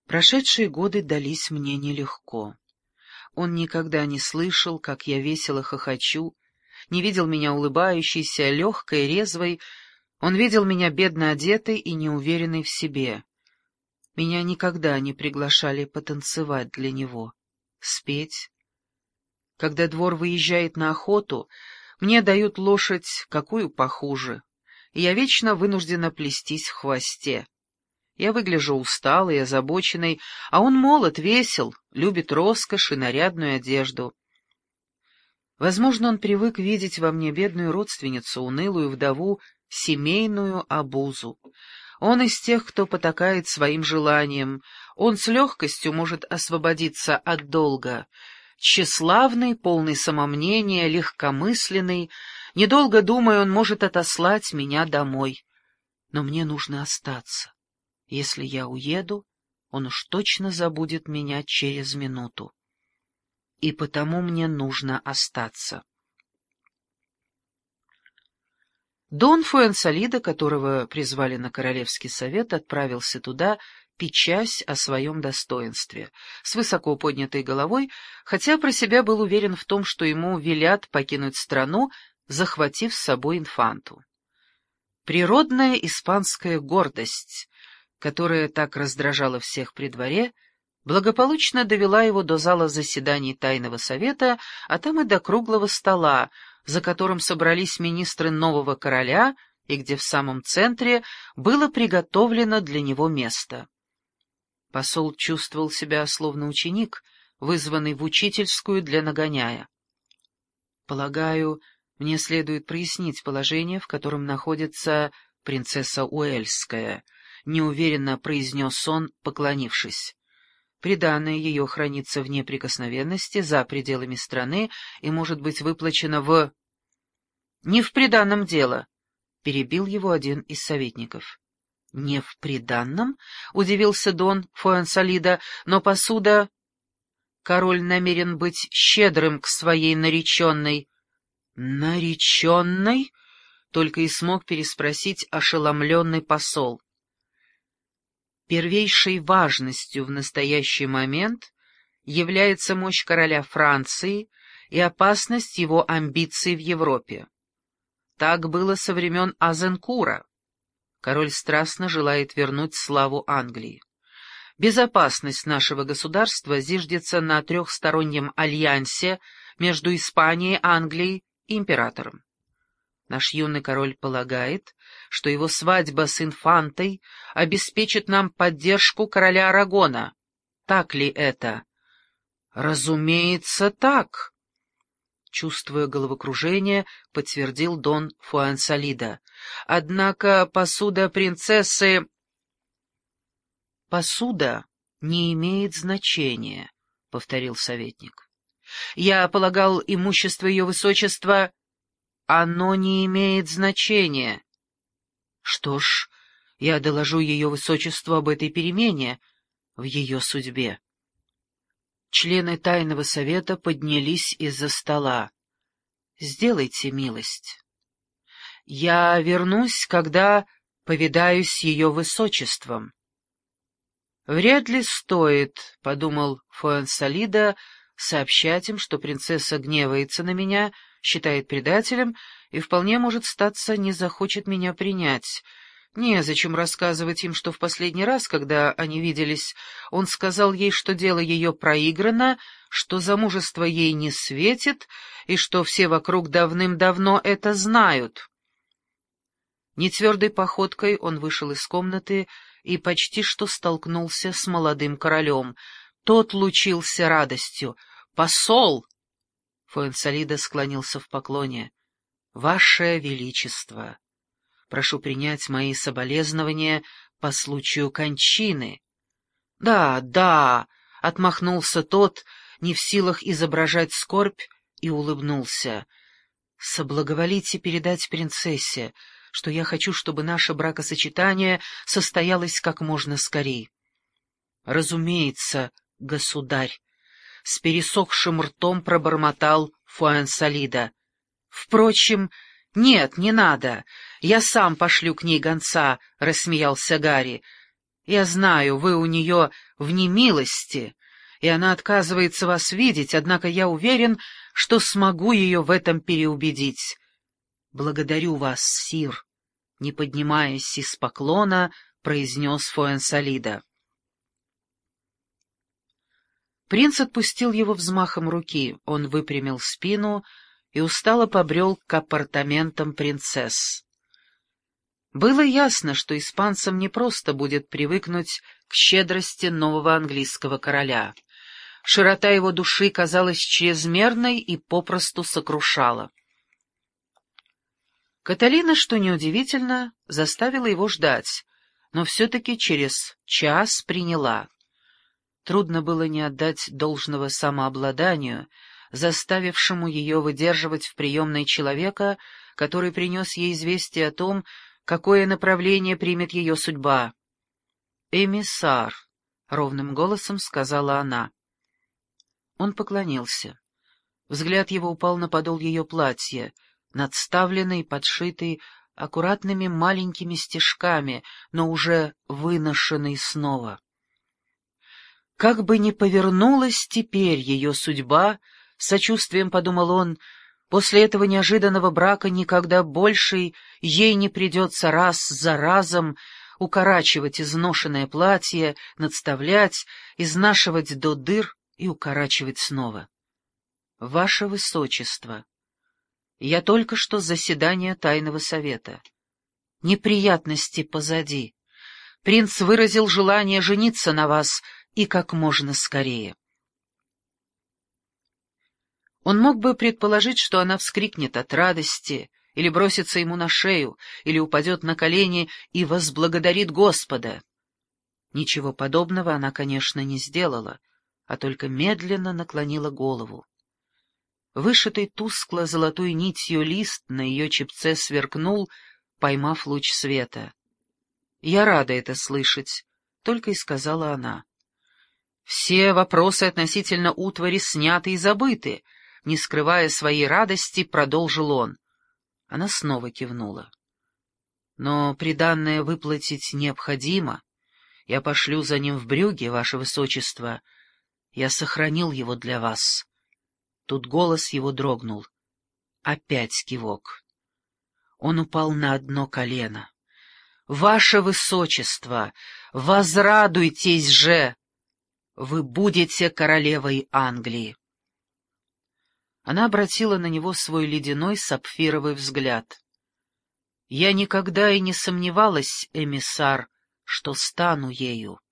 Прошедшие годы дались мне нелегко. Он никогда не слышал, как я весело хохочу, не видел меня улыбающейся, легкой, резвой. Он видел меня бедно одетой и неуверенной в себе. Меня никогда не приглашали потанцевать для него, спеть. Когда двор выезжает на охоту, мне дают лошадь какую похуже, и я вечно вынуждена плестись в хвосте. Я выгляжу усталой и озабоченной, а он молод, весел, любит роскошь и нарядную одежду. Возможно, он привык видеть во мне бедную родственницу, унылую вдову, семейную обузу. Он из тех, кто потакает своим желаниям, он с легкостью может освободиться от долга. Тщеславный, полный самомнения, легкомысленный, недолго думая, он может отослать меня домой. Но мне нужно остаться. Если я уеду, он уж точно забудет меня через минуту. И потому мне нужно остаться. Дон Фуэнсалидо, которого призвали на Королевский совет, отправился туда, печась о своем достоинстве, с высоко поднятой головой, хотя про себя был уверен в том, что ему велят покинуть страну, захватив с собой инфанту. Природная испанская гордость, которая так раздражала всех при дворе, благополучно довела его до зала заседаний Тайного совета, а там и до круглого стола, за которым собрались министры нового короля и где в самом центре было приготовлено для него место. Посол чувствовал себя словно ученик, вызванный в учительскую для нагоняя. «Полагаю, мне следует прояснить положение, в котором находится принцесса Уэльская», — неуверенно произнес он, поклонившись. «Приданое ее хранится в неприкосновенности за пределами страны и может быть выплачено в...» «Не в приданом дело», — перебил его один из советников. «Не в приданом?» — удивился Дон Фуэнсалидо, «но посуда...» «Король намерен быть щедрым к своей нареченной». «Нареченной?» — только и смог переспросить ошеломленный посол. Первейшей важностью в настоящий момент является мощь короля Франции и опасность его амбиций в Европе. Так было со времен Азенкура. Король страстно желает вернуть славу Англии. Безопасность нашего государства зиждется на трехстороннем альянсе между Испанией, Англией и императором. Наш юный король полагает, что его свадьба с инфантой обеспечит нам поддержку короля Арагона. Так ли это? Разумеется, так. Чувствуя головокружение, подтвердил Дон Фуэнсалидо. Однако посуда принцессы... Посуда не имеет значения, повторил советник. Я полагал, имущество ее высочества... Оно не имеет значения. Что ж, я доложу ее высочеству об этой перемене в ее судьбе. Члены Тайного совета поднялись из-за стола. Сделайте милость. Я вернусь, когда повидаюсь с ее высочеством. Вряд ли стоит, — подумал Фуэнсалидо, — сообщать им, что принцесса гневается на меня, считает предателем и вполне может статься не захочет меня принять. Незачем рассказывать им, что в последний раз, когда они виделись, он сказал ей, что дело ее проиграно, что замужество ей не светит и что все вокруг давным-давно это знают. Нетвердой походкой он вышел из комнаты и почти что столкнулся с молодым королем. Тот лучился радостью. «Посол!» Фуэнсалидо склонился в поклоне. «Ваше Величество, прошу принять мои соболезнования по случаю кончины». «Да, да», — отмахнулся тот, не в силах изображать скорбь, и улыбнулся. «Соблаговолите передать принцессе, что я хочу, чтобы наше бракосочетание состоялось как можно скорей». «Разумеется, государь», — с пересохшим ртом пробормотал Фуэнсалидо. «Впрочем, нет, не надо. Я сам пошлю к ней гонца», — рассмеялся Гарри. Я знаю, вы у нее в немилости, и она отказывается вас видеть, однако я уверен, что смогу ее в этом переубедить. Благодарю вас, сир, — не поднимаясь из поклона, произнес Фуэнсалида. Принц отпустил его взмахом руки, он выпрямил спину и устало побрел к апартаментам принцесс. Было ясно, что испанцам непросто будет привыкнуть к щедрости нового английского короля. Широта его души казалась чрезмерной и попросту сокрушала. Каталина, что неудивительно, заставила его ждать, но все-таки через час приняла. Трудно было не отдать должного самообладанию, заставившему ее выдерживать в приемной человека, который принес ей известие о том, какое направление примет ее судьба. «Эмиссар», — ровным голосом сказала она. Он поклонился. Взгляд его упал на подол ее платья, надставленный, подшитый аккуратными маленькими стежками, но уже выношенный снова. Как бы ни повернулась теперь ее судьба, с сочувствием подумал он, после этого неожиданного брака никогда больше ей не придется раз за разом укорачивать изношенное платье, надставлять, изнашивать до дыр и укорачивать снова. Ваше Высочество, я только что с заседания Тайного Совета. Неприятности позади. Принц выразил желание жениться на вас и как можно скорее. Он мог бы предположить, что она вскрикнет от радости, или бросится ему на шею, или упадет на колени и возблагодарит Господа. Ничего подобного она, конечно, не сделала, а только медленно наклонила голову. Вышитый тускло-золотой нитью лист на ее чепце сверкнул, поймав луч света. «Я рада это слышать», — только и сказала она. «Все вопросы относительно утвари сняты и забыты», — не скрывая своей радости, продолжил он. Она снова кивнула. «Но приданное выплатить необходимо. Я пошлю за ним в Брюгге, Ваше Высочество. Я сохранил его для вас». Тут голос его дрогнул. Опять кивок. Он упал на одно колено. «Ваше Высочество, возрадуйтесь же! Вы будете королевой Англии!» Она обратила на него свой ледяной сапфировый взгляд. «Я никогда и не сомневалась, эмиссар, что стану ею.